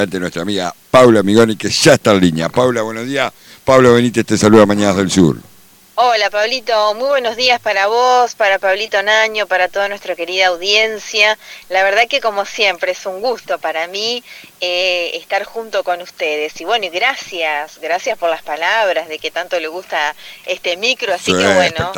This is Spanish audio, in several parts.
ante nuestra amiga Paula Migoni, que ya está en línea. Paula, buenos días. Pablo Benítez te saluda, Mañanas del Sur. Hola Pablito, muy buenos días para vos, para Pablito Naño, para toda nuestra querida audiencia. La verdad que como siempre es un gusto para mí estar junto con ustedes. Y bueno, y gracias por las palabras de que tanto le gusta este micro, así que bueno,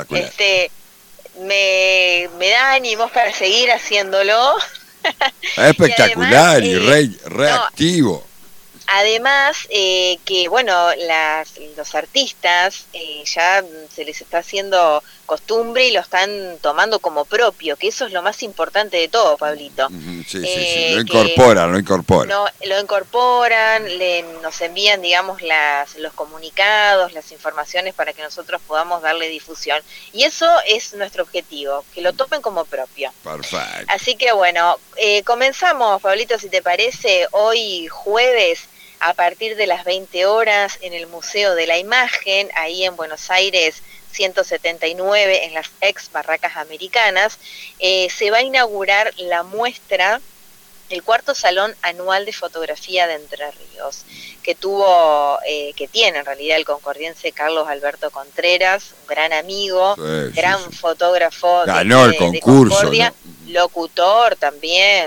me da ánimos para seguir haciéndolo. Espectacular y reactivo. Además, que bueno, los artistas ya se les está haciendo costumbre y lo están tomando como propio, que eso es lo más importante de todo, Pablito. Sí, lo incorporan. Lo incorporan, nos envían, digamos, los comunicados, las informaciones para que nosotros podamos darle difusión. Y eso es nuestro objetivo, que lo tomen como propio. Perfecto. Así que bueno, comenzamos, Pablito, si te parece, hoy jueves, a partir de las 20 horas en el Museo de la Imagen, ahí en Buenos Aires 179, en las ex Barracas Americanas, se va a inaugurar la muestra, el cuarto Salón Anual de Fotografía de Entre Ríos, que tiene en realidad el concordiense Carlos Alberto Contreras, un gran amigo, fotógrafo. Ganó el concurso, ¿no? Locutor también,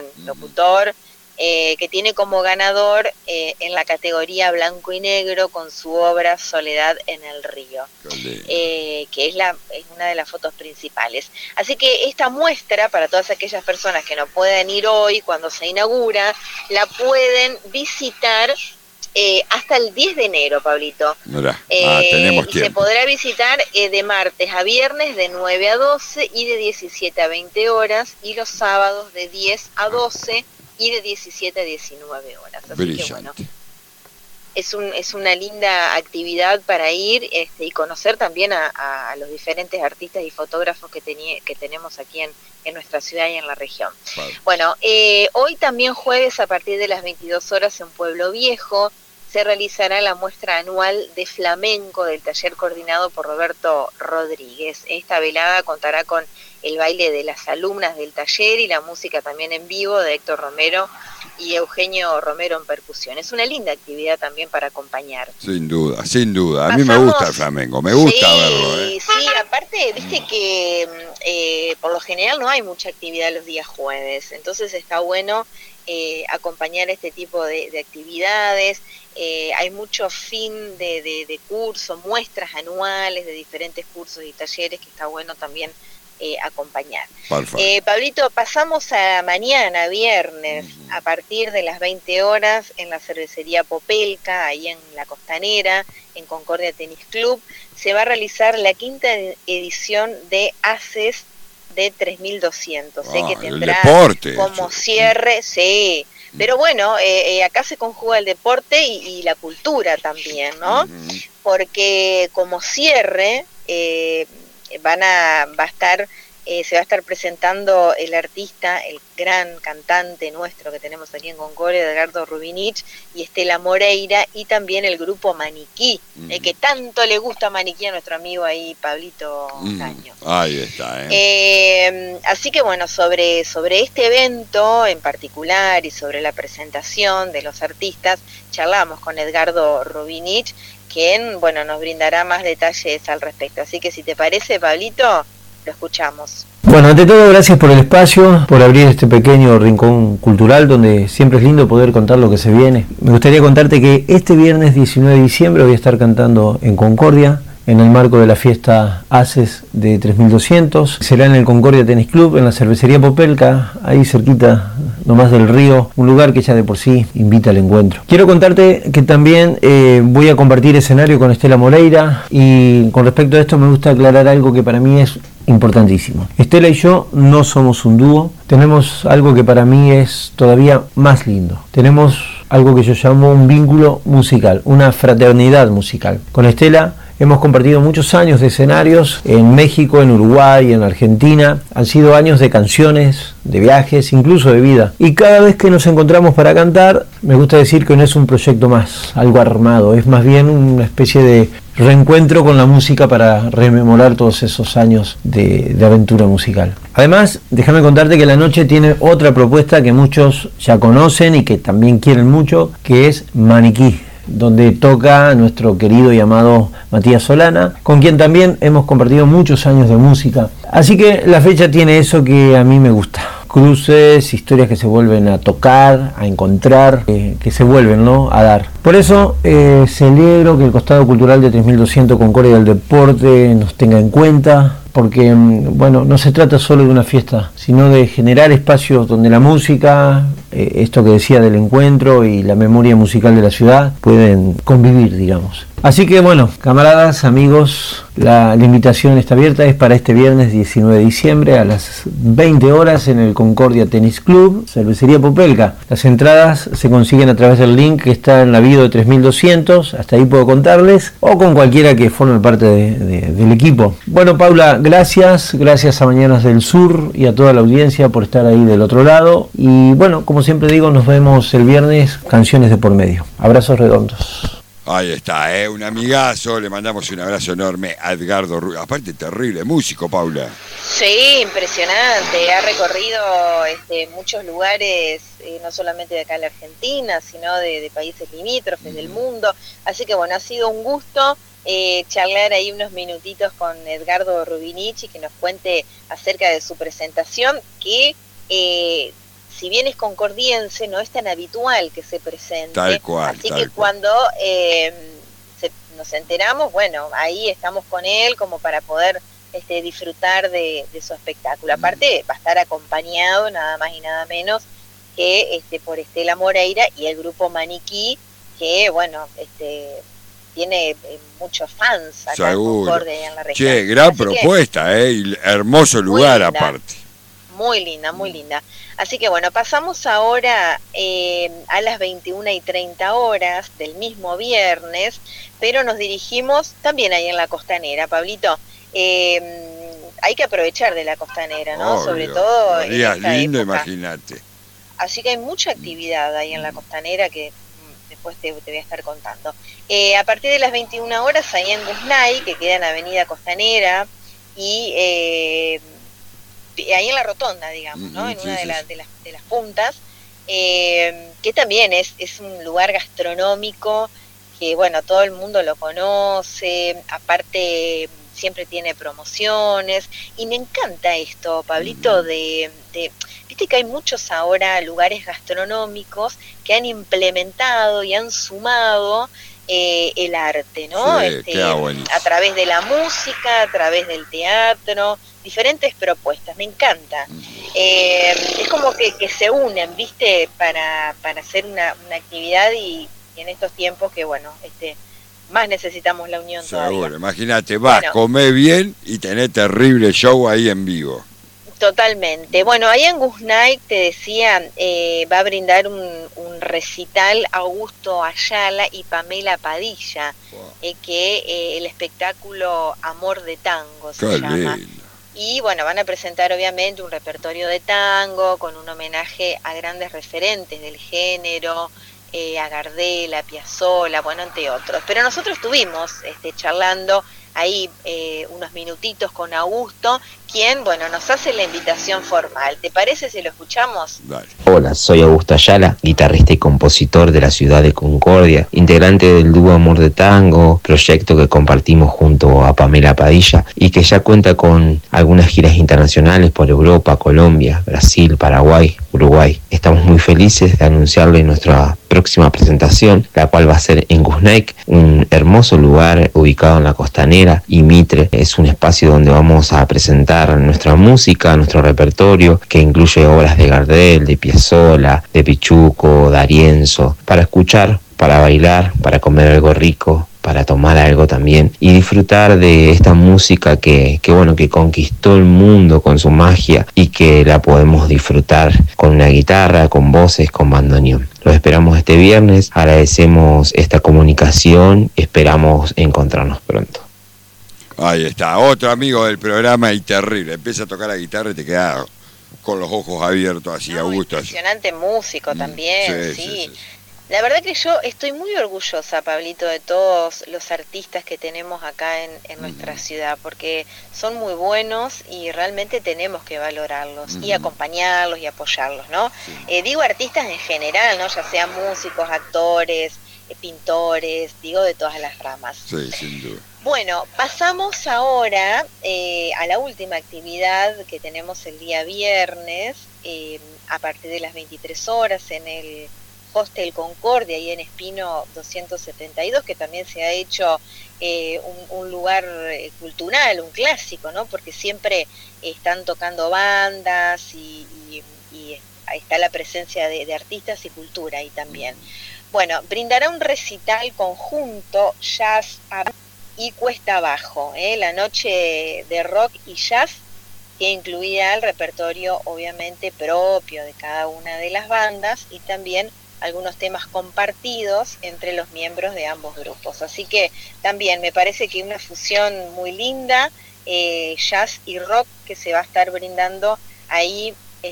que tiene como ganador en la categoría blanco y negro con su obra Soledad en el Río, que es una de las fotos principales. Así que esta muestra, para todas aquellas personas que no pueden ir hoy cuando se inaugura, la pueden visitar hasta el 10 de enero, Pablito. Tenemos tiempo. Se podrá visitar de martes a viernes de 9 a 12 y de 17 a 20 horas, y los sábados de 10 a 12 y de 17 a 19 horas. Así Brillante. Que bueno, es una linda actividad para ir y conocer también a los diferentes artistas y fotógrafos que tenemos aquí en nuestra ciudad y en la región. Vale. Bueno, hoy también jueves a partir de las 22 horas en Pueblo Viejo se realizará la muestra anual de flamenco del taller coordinado por Roberto Rodríguez. Esta velada contará con el baile de las alumnas del taller y la música también en vivo de Héctor Romero y Eugenio Romero en percusión. Es una linda actividad también para acompañar. Sin duda. A mí me gusta el flamenco, me gusta verlo. Sí, aparte, viste que por lo general no hay mucha actividad los días jueves, entonces está bueno acompañar este tipo de actividades. Hay mucho fin de cursos, muestras anuales de diferentes cursos y talleres que está bueno también acompañar. Pablito, pasamos a mañana, viernes, a partir de las 20 horas en la cervecería Popelka, ahí en La Costanera, en Concordia Tenis Club, se va a realizar la 5ª edición de ACES de 3200, que tendrá como cierre, pero bueno, acá se conjuga el deporte y la cultura también, ¿no? Porque como cierre se va a estar presentando el artista, el gran cantante nuestro que tenemos aquí en Concordia, Edgardo Rubinich y Estela Moreira, y también el grupo Maniquí, que tanto le gusta Maniquí a nuestro amigo ahí, Pablito Caño. Ahí está, Así que bueno, sobre este evento en particular y sobre la presentación de los artistas, charlamos con Edgardo Rubinich, quien, bueno, nos brindará más detalles al respecto. Así que si te parece, Pablito, lo escuchamos. Bueno, ante todo, gracias por el espacio, por abrir este pequeño rincón cultural donde siempre es lindo poder contar lo que se viene. Me gustaría contarte que este viernes 19 de diciembre voy a estar cantando en Concordia, en el marco de la fiesta ACES de 3200. Será en el Concordia Tenis Club, en la cervecería Popelka, ahí cerquita nomás del río, un lugar que ya de por sí invita al encuentro. Quiero contarte que también voy a compartir escenario con Estela Moreira, y con respecto a esto me gusta aclarar algo que para mí es importantísimo. Estela y yo no somos un dúo, tenemos algo que para mí es todavía más lindo. Tenemos algo que yo llamo un vínculo musical, una fraternidad musical. Con Estela hemos compartido muchos años de escenarios en México, en Uruguay, en Argentina. Han sido años de canciones, de viajes, incluso de vida. Y cada vez que nos encontramos para cantar, me gusta decir que no es un proyecto más, algo armado. Es más bien una especie de reencuentro con la música para rememorar todos esos años de aventura musical. Además, déjame contarte que la noche tiene otra propuesta que muchos ya conocen y que también quieren mucho, que es Maniquí, donde toca nuestro querido y amado Matías Solana, con quien también hemos compartido muchos años de música. Así que la fecha tiene eso que a mí me gusta: cruces, historias que se vuelven a tocar, a encontrar, que se vuelven, ¿no?, a dar. Por eso celebro que el costado cultural de 3200 Concordia del Deporte nos tenga en cuenta, porque bueno, no se trata solo de una fiesta, sino de generar espacios donde la música, esto que decía del encuentro y la memoria musical de la ciudad, pueden convivir, digamos. Así que bueno, camaradas, amigos, la invitación está abierta, es para este viernes 19 de diciembre a las 20 horas en el Concordia Tenis Club, Cervecería Popelka. Las entradas se consiguen a través del link que está en la bio de 3200, hasta ahí puedo contarles, o con cualquiera que forme parte del equipo. Bueno, Paula, gracias a Mañanas del Sur y a toda la audiencia por estar ahí del otro lado. Y bueno, como siempre digo, nos vemos el viernes, canciones de por medio. Abrazos redondos. Ahí está, un amigazo, le mandamos un abrazo enorme a Edgardo Rubini. Aparte, terrible músico, Paula. Sí, impresionante, ha recorrido muchos lugares, no solamente de acá en la Argentina, sino de países limítrofes del mundo, así que bueno, ha sido un gusto charlar ahí unos minutitos con Edgardo Rubinichi, que nos cuente acerca de su presentación, que si bien es concordiense, no es tan habitual que se presente. Tal cual. Así que cuando nos enteramos, bueno, ahí estamos con él como para poder disfrutar de su espectáculo. Aparte, va a estar acompañado nada más y nada menos que por Estela Moreira y el grupo Maniquí, que bueno, tiene muchos fans acá en Concordia, en la región. Che, gran propuesta, y hermoso lugar aparte. Muy linda, muy linda. Así que bueno, pasamos ahora a las 21:30 del mismo viernes, pero nos dirigimos también ahí en la Costanera, Pablito. Hay que aprovechar de la Costanera, ¿no? Obvio. Sobre todo en Días esta lindo, época. Imagínate. Así que hay mucha actividad ahí en la Costanera que después te voy a estar contando. A partir de las 21 horas, ahí en Gusnay, que queda en Avenida Costanera, y ahí en la rotonda, digamos, ¿no? En una de las puntas, que también es un lugar gastronómico que, bueno, todo el mundo lo conoce, aparte siempre tiene promociones, y me encanta esto, Pablito, viste que hay muchos ahora lugares gastronómicos que han implementado y han sumado el arte, ¿no? Sí, a través de la música, a través del teatro, diferentes propuestas, me encanta. Es como que se unen, ¿viste? Para hacer una actividad y en estos tiempos que, bueno, más necesitamos la unión todavía. Seguro, imagínate, comé bien y tenés terrible show ahí en vivo. Totalmente. Bueno, ahí en Gusnay, te decía, va a brindar un recital Augusto Ayala y Pamela Padilla, que el espectáculo Amor de Tango se llama. Lindo. Y bueno, van a presentar obviamente un repertorio de tango con un homenaje a grandes referentes del género, a Gardel, a Piazzolla, bueno, entre otros. Pero nosotros estuvimos charlando ahí unos minutitos con Augusto, quien, bueno, nos hace la invitación formal. ¿Te parece si lo escuchamos? Dale. Hola, soy Augusto Ayala, guitarrista y compositor de la ciudad de Concordia, integrante del dúo Amor de Tango, proyecto que compartimos junto a Pamela Padilla y que ya cuenta con algunas giras internacionales por Europa, Colombia, Brasil, Paraguay, Uruguay. Estamos muy felices de anunciarle nuestra próxima presentación, la cual va a ser en Gusnay, un hermoso lugar ubicado en la Costanera, y Mitre es un espacio donde vamos a presentar nuestra música, nuestro repertorio, que incluye obras de Gardel, de Piazzolla, de Pichuco, D'Arienzo, para escuchar, para bailar, para comer algo rico, para tomar algo también y disfrutar de esta música que conquistó el mundo con su magia y que la podemos disfrutar con una guitarra, con voces, con bandoneón. Los esperamos este viernes, agradecemos esta comunicación, esperamos encontrarnos pronto. Ahí está, otro amigo del programa y terrible. Empieza a tocar la guitarra y te queda con los ojos abiertos así, Augusto. Impresionante músico también, sí. La verdad que yo estoy muy orgullosa, Pablito, de todos los artistas que tenemos acá en nuestra ciudad, porque son muy buenos y realmente tenemos que valorarlos y acompañarlos y apoyarlos, ¿no? Sí. Digo artistas en general, ¿no? Ya sean músicos, actores, pintores, digo de todas las ramas. Sí, sin duda. Bueno, pasamos ahora a la última actividad que tenemos el día viernes, a partir de las 23 horas en el Hostel Concordia y en Espino 272, que también se ha hecho un lugar cultural, un clásico, ¿no? Porque siempre están tocando bandas y ahí está la presencia de artistas y cultura ahí también. Bueno, brindará un recital conjunto, jazz y cuesta abajo, la noche de rock y jazz, que incluirá el repertorio obviamente propio de cada una de las bandas y también algunos temas compartidos entre los miembros de ambos grupos. Así que también me parece que una fusión muy linda, jazz y rock, que se va a estar brindando ahí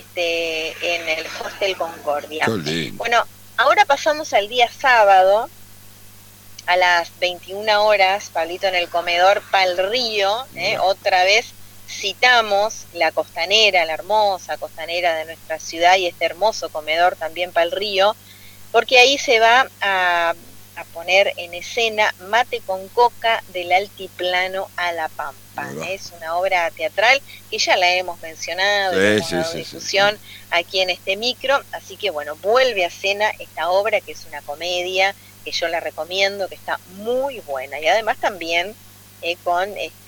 en el Hostel Concordia. Bueno, ahora pasamos al día sábado, a las 21 horas, Pablito, en el comedor Pal Río, otra vez citamos la costanera, la hermosa costanera de nuestra ciudad y este hermoso comedor también Pal Río, porque ahí se va a poner en escena Mate con Coca del Altiplano a la Pampa. Es una obra teatral que ya la hemos mencionado, hemos dado difusión aquí en este micro, así que bueno, vuelve a escena esta obra que es una comedia, que yo la recomiendo, que está muy buena, y además también con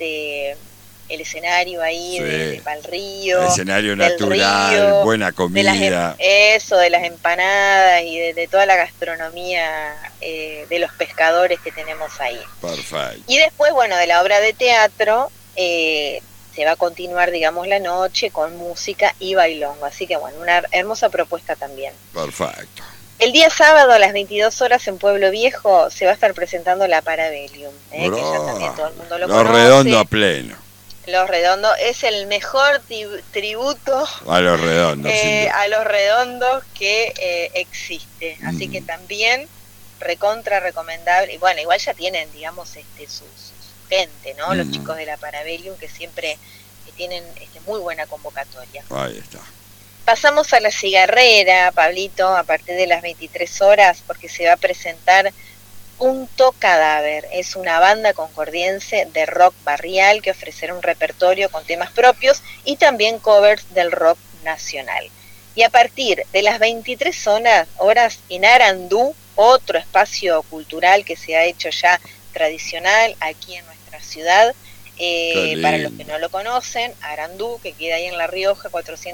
el escenario ahí de Pal Río, el escenario natural, río, buena comida, de las empanadas y de toda la gastronomía de los pescadores que tenemos ahí. Perfecto. Y después, bueno, de la obra de teatro se va a continuar, digamos, la noche con música y bailongo, así que bueno, una hermosa propuesta también. Perfecto. El día sábado a las 22 horas en Pueblo Viejo se va a estar presentando la Parabellum, que ya también todo el mundo lo conoce. Redondo a pleno. Los Redondos es el mejor tributo a Los Redondos, a Los Redondos que existe. Así que también recontra recomendable. Y bueno, igual ya tienen, digamos, su gente, ¿no? Los chicos de la Parabellum que siempre tienen muy buena convocatoria. Ahí está. Pasamos a la cigarrera, Pablito, a partir de las 23 horas, porque se va a presentar Punto Cadáver. Es una banda concordiense de rock barrial que ofrecerá un repertorio con temas propios y también covers del rock nacional. Y a partir de las 23 horas en Arandú, otro espacio cultural que se ha hecho ya tradicional aquí en nuestra ciudad, para los que no lo conocen, Arandú, que queda ahí en La Rioja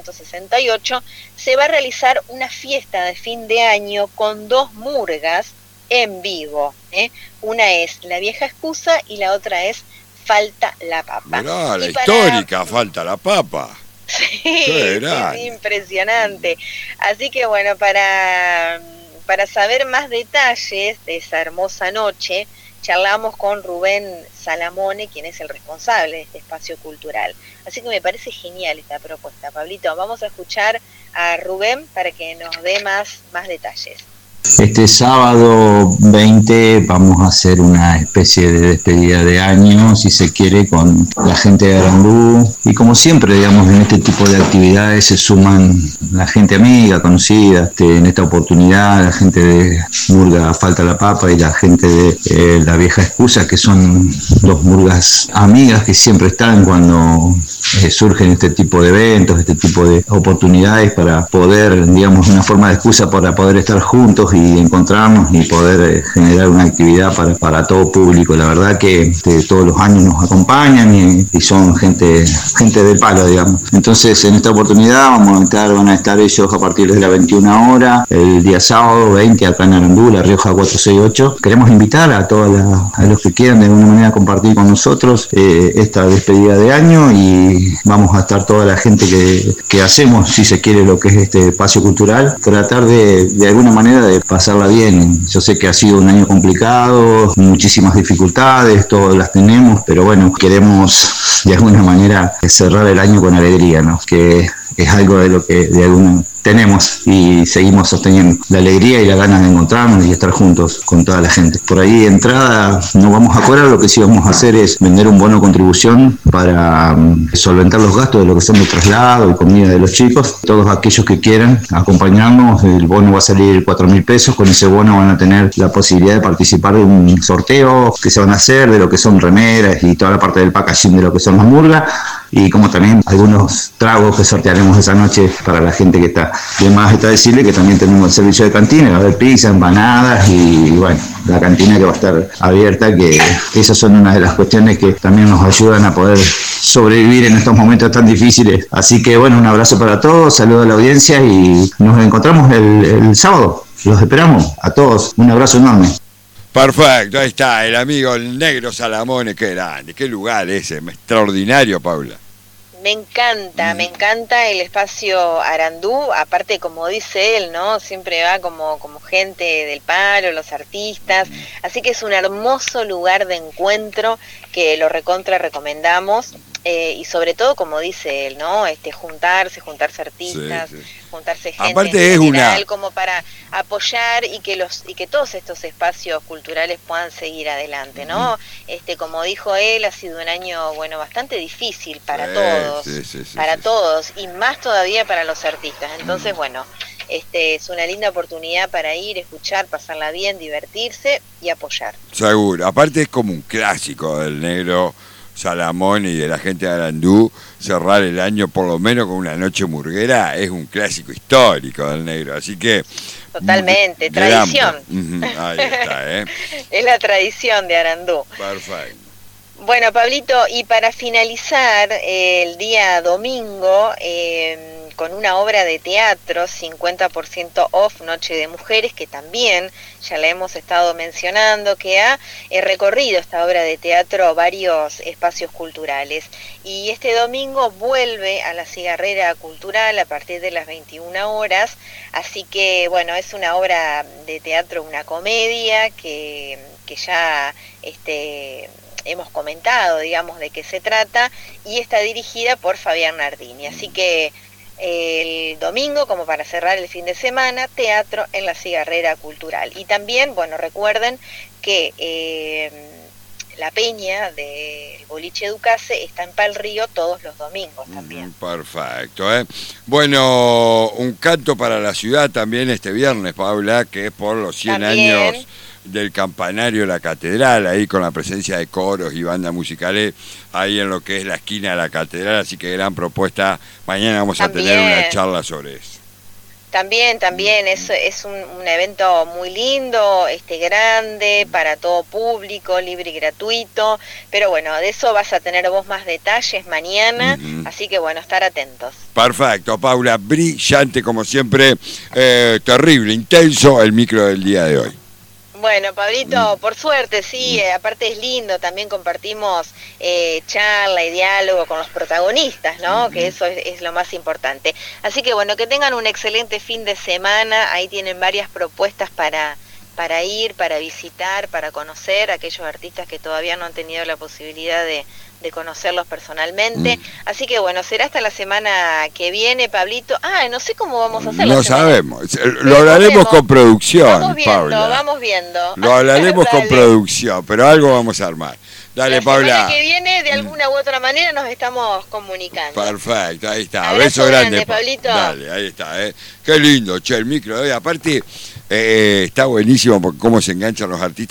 468, se va a realizar una fiesta de fin de año con 2 murgas en vivo, una es La Vieja Excusa y la otra es Falta la Papa. Mirá, la histórica Falta la Papa. Sí, es impresionante. Así que bueno, para saber más detalles de esa hermosa noche, charlamos con Rubén Salamone, quien es el responsable de este espacio cultural. Así que me parece genial esta propuesta, Pablito. Vamos a escuchar a Rubén para que nos dé más detalles. Este sábado 20 vamos a hacer una especie de despedida de año, si se quiere, con la gente de Arandú. Y como siempre, digamos, en este tipo de actividades se suman la gente amiga, conocida. En esta oportunidad, la gente de Murga Falta la Papa y la gente de La Vieja Excusa, que son 2 murgas amigas que siempre están cuando surgen este tipo de eventos, este tipo de oportunidades para poder, digamos, una forma de excusa para poder estar juntos y encontrarnos y poder generar una actividad para todo público. La verdad que todos los años nos acompañan y son gente del palo, digamos. Entonces, en esta oportunidad van a estar ellos a partir de las 21 horas, el día sábado 20, acá en Arandú, La Rioja 468. Queremos invitar a a los que quieran de alguna manera compartir con nosotros esta despedida de año, y vamos a estar toda la gente que hacemos, si se quiere, lo que es este espacio cultural, tratar de alguna manera de pasarla bien. Yo sé que ha sido un año complicado, muchísimas dificultades, todas las tenemos, pero bueno, queremos de alguna manera cerrar el año con alegría, ¿no? Que es algo de lo que de alguna tenemos y seguimos sosteniendo la alegría y la ganas de encontrarnos y estar juntos con toda la gente. Por ahí de entrada no vamos a cobrar, lo que sí vamos a hacer es vender un bono contribución para solventar los gastos de lo que son de traslado y comida de los chicos. Todos aquellos que quieran acompañarnos, el bono va a salir 4.000 pesos, con ese bono van a tener la posibilidad de participar de un sorteo que se van a hacer de lo que son remeras y toda la parte del packaging de lo que son las murgas, y como también algunos tragos que sortearemos esa noche para la gente que está. Además está decirle que también tenemos el servicio de cantina, va a haber pizza, empanadas y bueno, la cantina que va a estar abierta, que esas son una de las cuestiones que también nos ayudan a poder sobrevivir en estos momentos tan difíciles. Así que bueno, un abrazo para todos, saludo a la audiencia y nos encontramos el sábado. Los esperamos a todos, un abrazo enorme. Perfecto, ahí está, el amigo el Negro Salamone, qué grande, qué lugar ese, extraordinario, Paula. Me encanta el espacio Arandú, aparte como dice él, ¿no? Siempre va como gente del palo, los artistas, así que es un hermoso lugar de encuentro que lo recontra recomendamos. Y sobre todo, como dice él, ¿no? Juntarse artistas, sí. Juntarse gente aparte en general, como para apoyar y que todos estos espacios culturales puedan seguir adelante, ¿no? Como dijo él, ha sido un año, bueno, bastante difícil para todos, y más todavía para los artistas. Entonces, bueno, es una linda oportunidad para ir, escuchar, pasarla bien, divertirse y apoyar. Seguro, aparte es como un clásico del Negro Salamone y de la gente de Arandú, cerrar el año por lo menos con una noche murguera es un clásico histórico del Negro, así que totalmente, tradición. Ahí está, Es la tradición de Arandú. Perfecto. Bueno, Pablito, y para finalizar el día domingo, con una obra de teatro, 50% off, Noche de Mujeres, que también ya la hemos estado mencionando, que ha recorrido esta obra de teatro varios espacios culturales. Y este domingo vuelve a la Cigarrera Cultural a partir de las 21 horas, así que bueno, es una obra de teatro, una comedia que ya hemos comentado, digamos, de qué se trata, y está dirigida por Fabián Nardini, así que el domingo, como para cerrar el fin de semana, teatro en la Cigarrera Cultural. Y también, bueno, recuerden que la peña del Boliche Ducase está en Pal Río todos los domingos también. Perfecto, Bueno, un canto para la ciudad también este viernes, Paula, que es por los 100 años del campanario La Catedral, ahí con la presencia de coros y bandas musicales, ahí en lo que es la esquina de la Catedral, así que gran propuesta. Mañana vamos a tener una charla sobre eso. También, es un evento muy lindo, grande, para todo público, libre y gratuito, pero bueno, de eso vas a tener vos más detalles mañana, así que bueno, estar atentos. Perfecto, Paula, brillante como siempre, terrible, intenso el micro del día de hoy. Bueno, Pablito, por suerte, sí, aparte es lindo, también compartimos charla y diálogo con los protagonistas, ¿no? Que eso es lo más importante. Así que bueno, que tengan un excelente fin de semana, ahí tienen varias propuestas para ir, para visitar, para conocer a aquellos artistas que todavía no han tenido la posibilidad de conocerlos personalmente. Así que bueno, será hasta la semana que viene, Pablito. No sé cómo vamos a hacer. No sabemos, lo hablaremos con producción, Paula. Vamos viendo. Lo hablaremos con producción, pero algo vamos a armar. Dale, Paula. La semana que viene, de alguna u otra manera, nos estamos comunicando. Perfecto, ahí está. Abrazo Beso grande, Pablito. Dale, ahí está, Qué lindo, el micro de hoy. Aparte, está buenísimo porque cómo se enganchan los artistas.